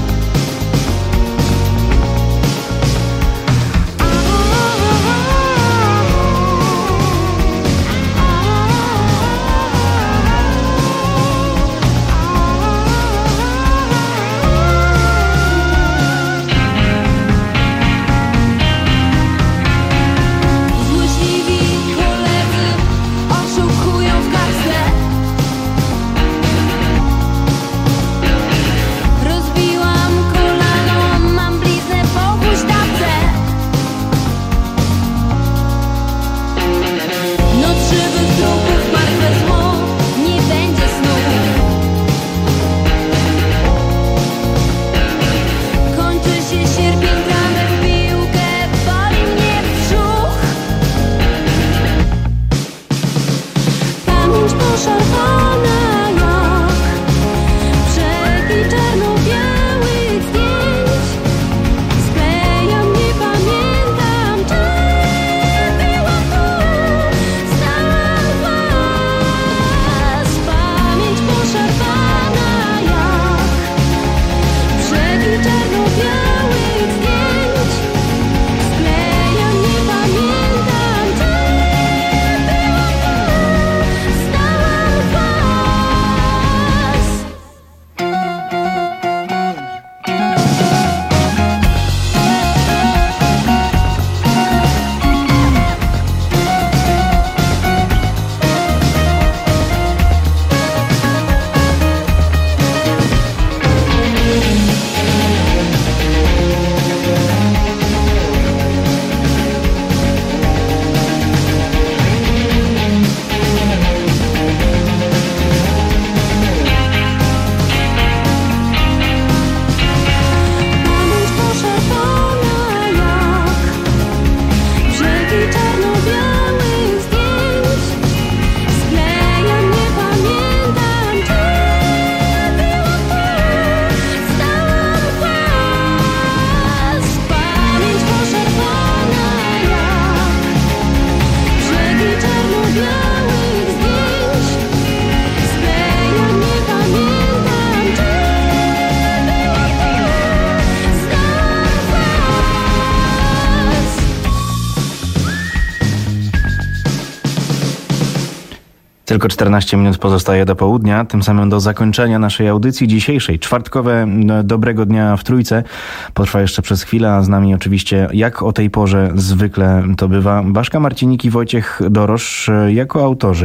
Tylko czternaście minut pozostaje do południa, tym samym do zakończenia naszej audycji dzisiejszej. Czwartkowe Dobrego Dnia w Trójce potrwa jeszcze przez chwilę, a z nami oczywiście, jak o tej porze zwykle to bywa, Baszka Marcinik i Wojciech Dorosz jako autorzy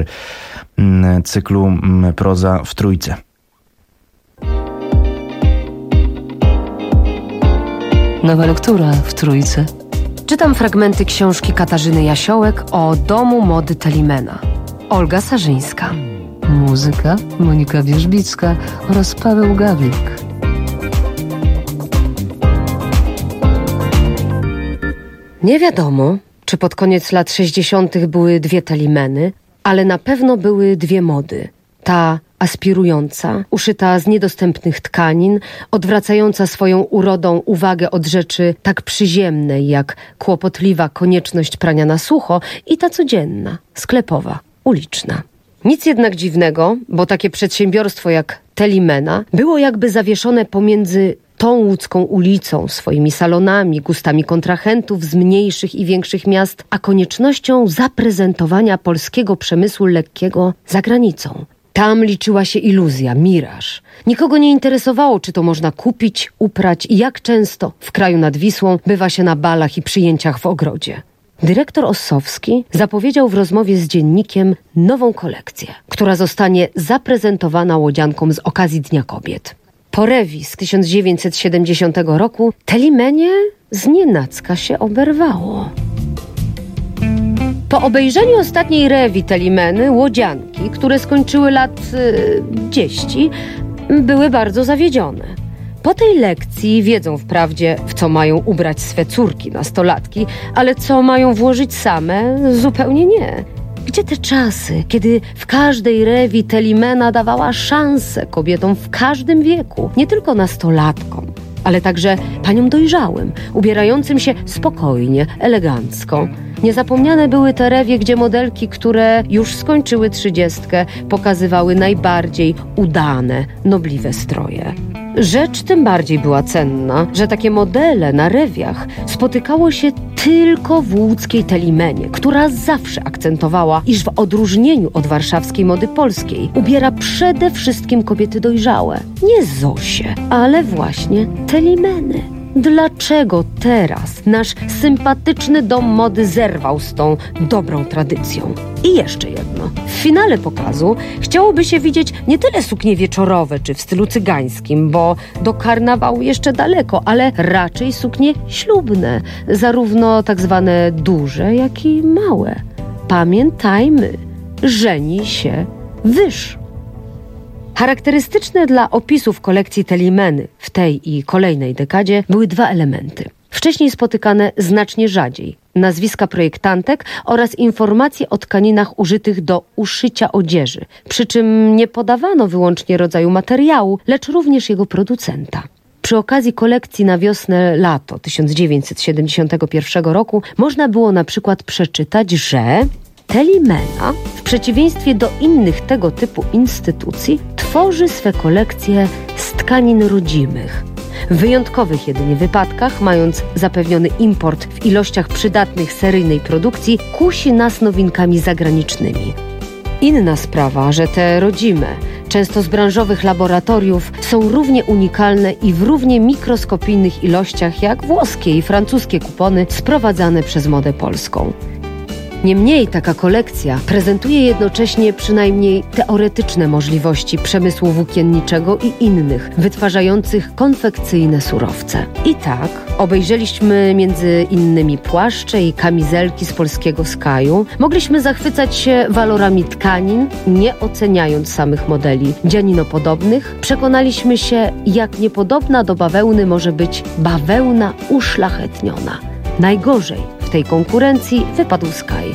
cyklu Proza w Trójce. Nowa lektura w Trójce. Czytam fragmenty książki Katarzyny Jasiołek o domu mody Telimena. Olga Sarzyńska. Muzyka Monika Wierzbicka oraz Paweł Gawlik. Nie wiadomo, czy pod koniec lat sześćdziesiątych były dwie Telimeny, ale na pewno były dwie mody. Ta aspirująca, uszyta z niedostępnych tkanin, odwracająca swoją urodą uwagę od rzeczy tak przyziemnej jak kłopotliwa konieczność prania na sucho, i ta codzienna, sklepowa, uliczna. Nic jednak dziwnego, bo takie przedsiębiorstwo jak Telimena było jakby zawieszone pomiędzy tą łódzką ulicą, swoimi salonami, gustami kontrahentów z mniejszych i większych miast, a koniecznością zaprezentowania polskiego przemysłu lekkiego za granicą. Tam liczyła się iluzja, miraż. Nikogo nie interesowało, czy to można kupić, uprać i jak często w kraju nad Wisłą bywa się na balach i przyjęciach w ogrodzie. Dyrektor Ossowski zapowiedział w rozmowie z dziennikiem nową kolekcję, która zostanie zaprezentowana łodziankom z okazji Dnia Kobiet. Po rewi z tysiąc dziewięćset siedemdziesiątego roku Telimenie znienacka się oberwało. Po obejrzeniu ostatniej rewi Telimeny łodzianki, które skończyły lat yy, dziesięć, były bardzo zawiedzione. Po tej lekcji wiedzą wprawdzie, w co mają ubrać swe córki nastolatki, ale co mają włożyć same, zupełnie nie. Gdzie te czasy, kiedy w każdej rewi Telimena dawała szansę kobietom w każdym wieku, nie tylko nastolatkom, ale także paniom dojrzałym, ubierającym się spokojnie, elegancko. Niezapomniane były te rewie, gdzie modelki, które już skończyły trzydziestkę, pokazywały najbardziej udane, nobliwe stroje. Rzecz tym bardziej była cenna, że takie modele na rewiach spotykało się tylko w łódzkiej Telimenie, która zawsze akcentowała, iż w odróżnieniu od warszawskiej mody polskiej ubiera przede wszystkim kobiety dojrzałe. Nie Zosie, ale właśnie Telimeny. Dlaczego teraz nasz sympatyczny dom mody zerwał z tą dobrą tradycją? I jeszcze jedno. W finale pokazu chciałoby się widzieć nie tyle suknie wieczorowe czy w stylu cygańskim, bo do karnawału jeszcze daleko, ale raczej suknie ślubne, zarówno tak zwane duże, jak i małe. Pamiętajmy, żeni się wyż. Charakterystyczne dla opisów kolekcji Telimeny w tej i kolejnej dekadzie były dwa elementy. Wcześniej spotykane znacznie rzadziej. Nazwiska projektantek oraz informacje o tkaninach użytych do uszycia odzieży. Przy czym nie podawano wyłącznie rodzaju materiału, lecz również jego producenta. Przy okazji kolekcji na wiosnę-lato tysiąc dziewięćset siedemdziesiątego pierwszego roku można było na przykład przeczytać, że Telimena, w przeciwieństwie do innych tego typu instytucji, tworzy swe kolekcje z tkanin rodzimych. W wyjątkowych jedynie wypadkach, mając zapewniony import w ilościach przydatnych seryjnej produkcji, kusi nas nowinkami zagranicznymi. Inna sprawa, że te rodzime, często z branżowych laboratoriów, są równie unikalne i w równie mikroskopijnych ilościach jak włoskie i francuskie kupony sprowadzane przez modę polską. Niemniej taka kolekcja prezentuje jednocześnie przynajmniej teoretyczne możliwości przemysłu włókienniczego i innych, wytwarzających konfekcyjne surowce. I tak obejrzeliśmy między innymi płaszcze i kamizelki z polskiego Skaju. Mogliśmy zachwycać się walorami tkanin, nie oceniając samych modeli dzianinopodobnych. Przekonaliśmy się, jak niepodobna do bawełny może być bawełna uszlachetniona. Najgorzej w tej konkurencji wypadł Sky.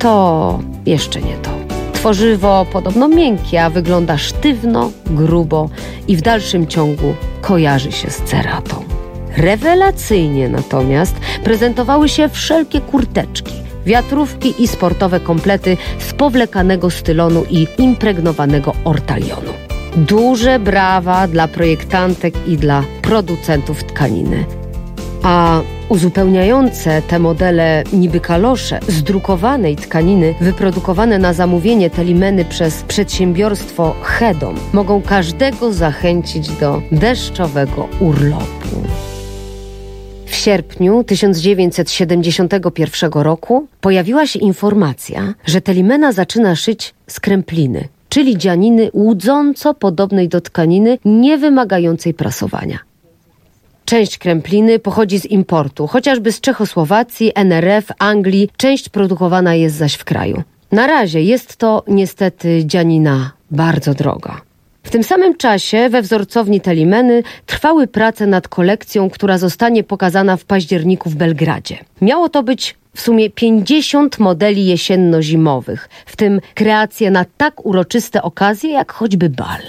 To jeszcze nie to. Tworzywo podobno miękkie, a wygląda sztywno, grubo i w dalszym ciągu kojarzy się z ceratą. Rewelacyjnie natomiast prezentowały się wszelkie kurteczki, wiatrówki i sportowe komplety z powlekanego stylonu i impregnowanego ortalionu. Duże brawa dla projektantek i dla producentów tkaniny. A uzupełniające te modele niby kalosze z drukowanej tkaniny wyprodukowane na zamówienie Telimeny przez przedsiębiorstwo Hedom mogą każdego zachęcić do deszczowego urlopu. W sierpniu tysiąc dziewięćset siedemdziesiątego pierwszego roku pojawiła się informacja, że Telimena zaczyna szyć z krempliny, czyli dzianiny łudząco podobnej do tkaniny, nie wymagającej prasowania. Część krempliny pochodzi z importu, chociażby z Czechosłowacji, N R F, Anglii. Część produkowana jest zaś w kraju. Na razie jest to niestety dzianina bardzo droga. W tym samym czasie we wzorcowni Telimeny trwały prace nad kolekcją, która zostanie pokazana w październiku w Belgradzie. Miało to być w sumie pięćdziesiąt modeli jesienno-zimowych, w tym kreacje na tak uroczyste okazje jak choćby bal.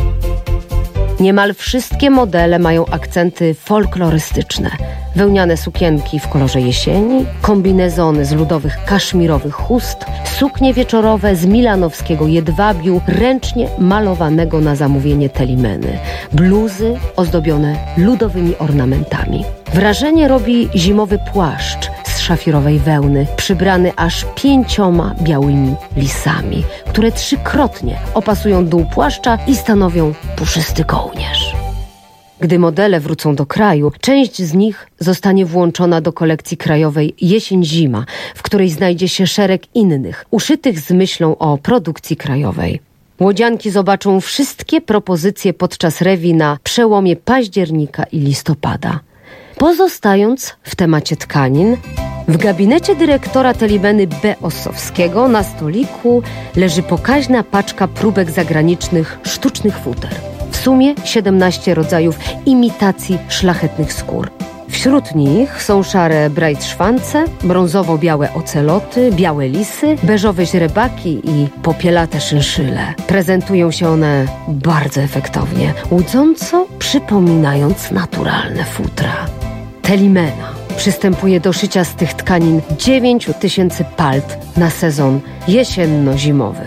Niemal wszystkie modele mają akcenty folklorystyczne. Wełniane sukienki w kolorze jesieni, kombinezony z ludowych kaszmirowych chust, suknie wieczorowe z milanowskiego jedwabiu, ręcznie malowanego na zamówienie Telimeny, bluzy ozdobione ludowymi ornamentami. Wrażenie robi zimowy płaszcz z szafirowej wełny, przybrany aż pięcioma białymi lisami, które trzykrotnie opasują dół płaszcza i stanowią puszysty kołnierz. Gdy modele wrócą do kraju, część z nich zostanie włączona do kolekcji krajowej Jesień-Zima, w której znajdzie się szereg innych, uszytych z myślą o produkcji krajowej. Łodzianki zobaczą wszystkie propozyccie podczas rewi na przełomie października i listopada. Pozostając w temacie tkanin, w gabinecie dyrektora Telimeny B. Ossowskiego na stoliku leży pokaźna paczka próbek zagranicznych sztucznych futer. W sumie siedemnaście rodzajów imitacji szlachetnych skór. Wśród nich są szare brajtszwance, brązowo-białe oceloty, białe lisy, beżowe źrebaki i popielate szynszyle. Prezentują się one bardzo efektownie, łudząco przypominając naturalne futra. Telimena przystępuje do szycia z tych tkanin dziewięć tysięcy palt na sezon jesienno-zimowy.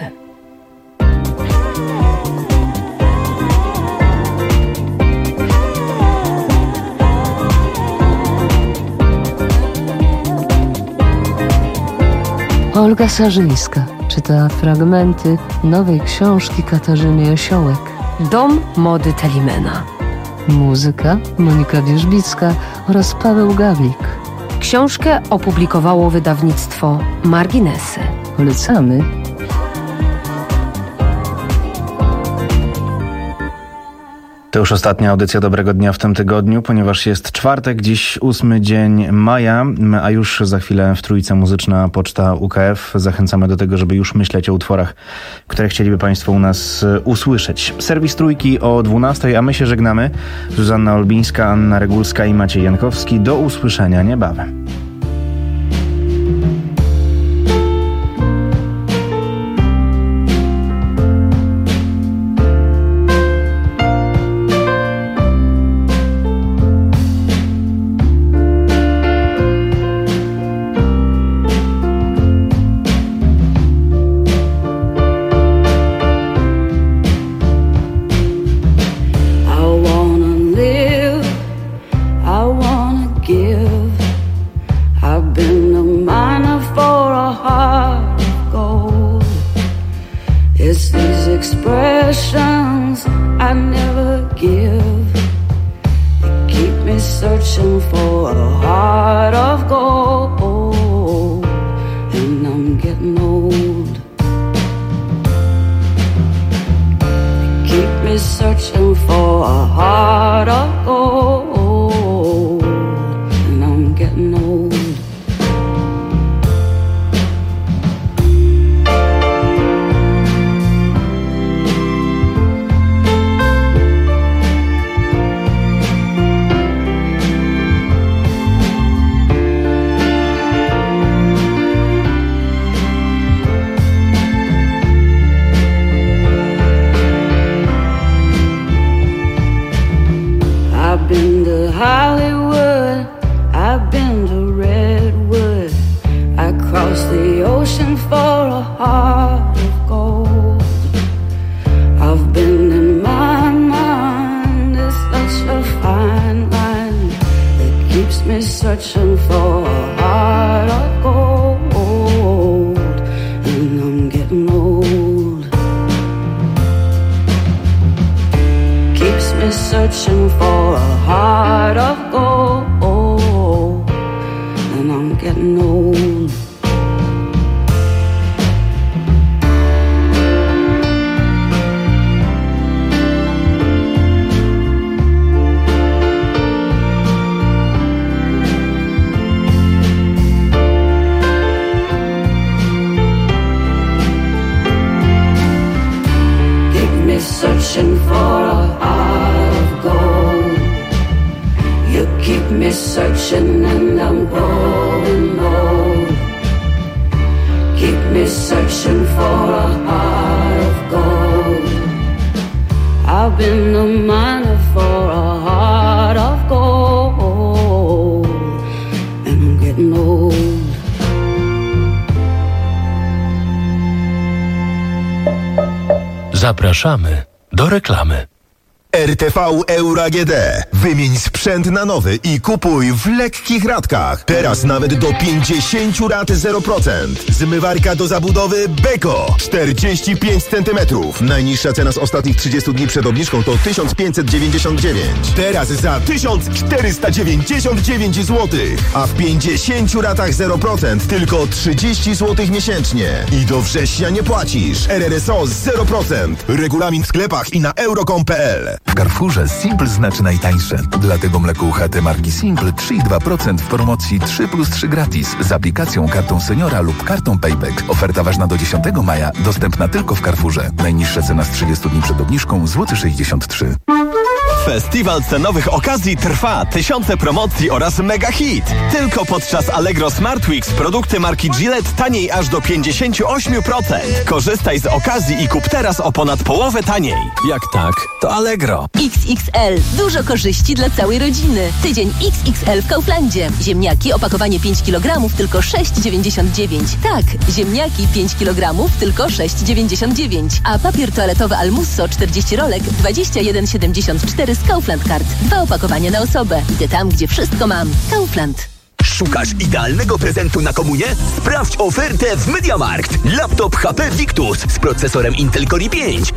Olga Sarzyńska czyta fragmenty nowej książki Katarzyny Josiołek. Dom mody Telimena. Muzyka Monika Wierzbicka oraz Paweł Gawlik. Książkę opublikowało wydawnictwo Marginesy. Polecamy. To już ostatnia audycja Dobrego Dnia w tym tygodniu, ponieważ jest czwartek, dziś ósmy dzień maja, a już za chwilę w Trójce Muzyczna Poczta U K F. Zachęcamy do tego, żeby już myśleć o utworach, które chcieliby Państwo u nas usłyszeć. Serwis Trójki o dwunastej, a my się żegnamy. Zuzanna Olbińska, Anna Regulska i Maciej Jankowski. Do usłyszenia niebawem. Zapraszamy do reklamy. R T V Euro A G D. Wymień sprzęt na nowy i kupuj w lekkich ratkach. Teraz nawet do pięćdziesiąt rat zero procent. Zmywarka do zabudowy Beko. czterdzieści pięć centymetrów. Najniższa cena z ostatnich trzydziestu dni przed obniżką to tysiąc pięćset dziewięćdziesiąt dziewięć. Teraz za tysiąc czterysta dziewięćdziesiąt dziewięć złotych. A w pięćdziesięciu ratach zero procent tylko trzydzieści złotych miesięcznie. I do września nie płacisz. R R S O zero procent. Regulamin w sklepach i na euro kropka com kropka p l. W Carrefourze Simple znaczy najtańsze. Dlatego mleko U H T marki Simple trzy i dwa procent w promocji trzy plus trzy gratis z aplikacją kartą seniora lub kartą Payback. Oferta ważna do dziesiątego maja. Dostępna tylko w Carrefourze. Najniższa cena z trzydziestu dni przed obniżką złoty sześćdziesiąt trzy. Festiwal cenowych okazji trwa. Tysiące promocji oraz mega hit. Tylko podczas Allegro Smart Weeks produkty marki Gillette taniej aż do pięćdziesiąt osiem procent. Korzystaj z okazji i kup teraz o ponad połowę taniej. Jak tak, to Allegro. X X L. Dużo korzyści dla całej rodziny. Tydzień X X L w Kauflandzie. Ziemniaki, opakowanie pięć kilogramów, tylko sześć dziewięćdziesiąt dziewięć. Tak, ziemniaki pięć kilogramów, tylko sześć dziewięćdziesiąt dziewięć. A papier toaletowy Almusso czterdzieści rolek, dwadzieścia jeden siedemdziesiąt cztery z Kaufland Card. Dwa opakowania na osobę. Idę tam, gdzie wszystko mam. Kaufland. Szukasz idealnego prezentu na komunię? Sprawdź ofertę w MediaMarkt. Laptop H P Victus z procesorem Intel Core i pięć.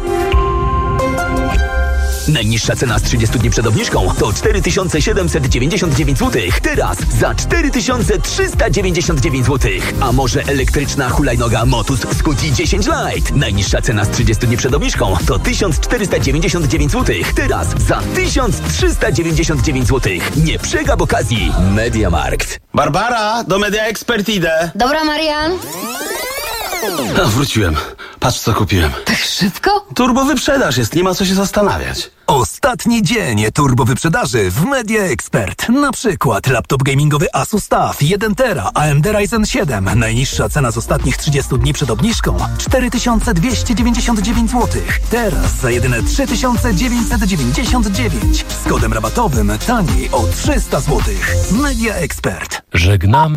Najniższa cena z trzydziestu dni przed obniżką to cztery tysiące siedemset dziewięćdziesiąt dziewięć złotych. Teraz za cztery tysiące trzysta dziewięćdziesiąt dziewięć złotych. A może elektryczna hulajnoga Motus Scuti dziesięć Lite. Najniższa cena z trzydziestu dni przed obniżką to tysiąc czterysta dziewięćdziesiąt dziewięć złotych. Teraz za tysiąc trzysta dziewięćdziesiąt dziewięć złotych. Nie przegap okazji. MediaMarkt. Barbara, do Media Expert idę. Dobra, Marian. A, wróciłem. Patrz, co kupiłem. Tak szybko? Turbo wyprzedaż jest, nie ma co się zastanawiać. Ostatni dzień turbo wyprzedaży w Media Expert. Na przykład laptop gamingowy Asus T A F jeden tera A M D Ryzen siedem. Najniższa cena z ostatnich trzydziestu dni przed obniżką cztery tysiące dwieście dziewięćdziesiąt dziewięć złotych. Teraz za jedyne trzy tysiące dziewięćset dziewięćdziesiąt dziewięć. Z kodem rabatowym taniej o trzysta złotych. Media Expert. Żegnam.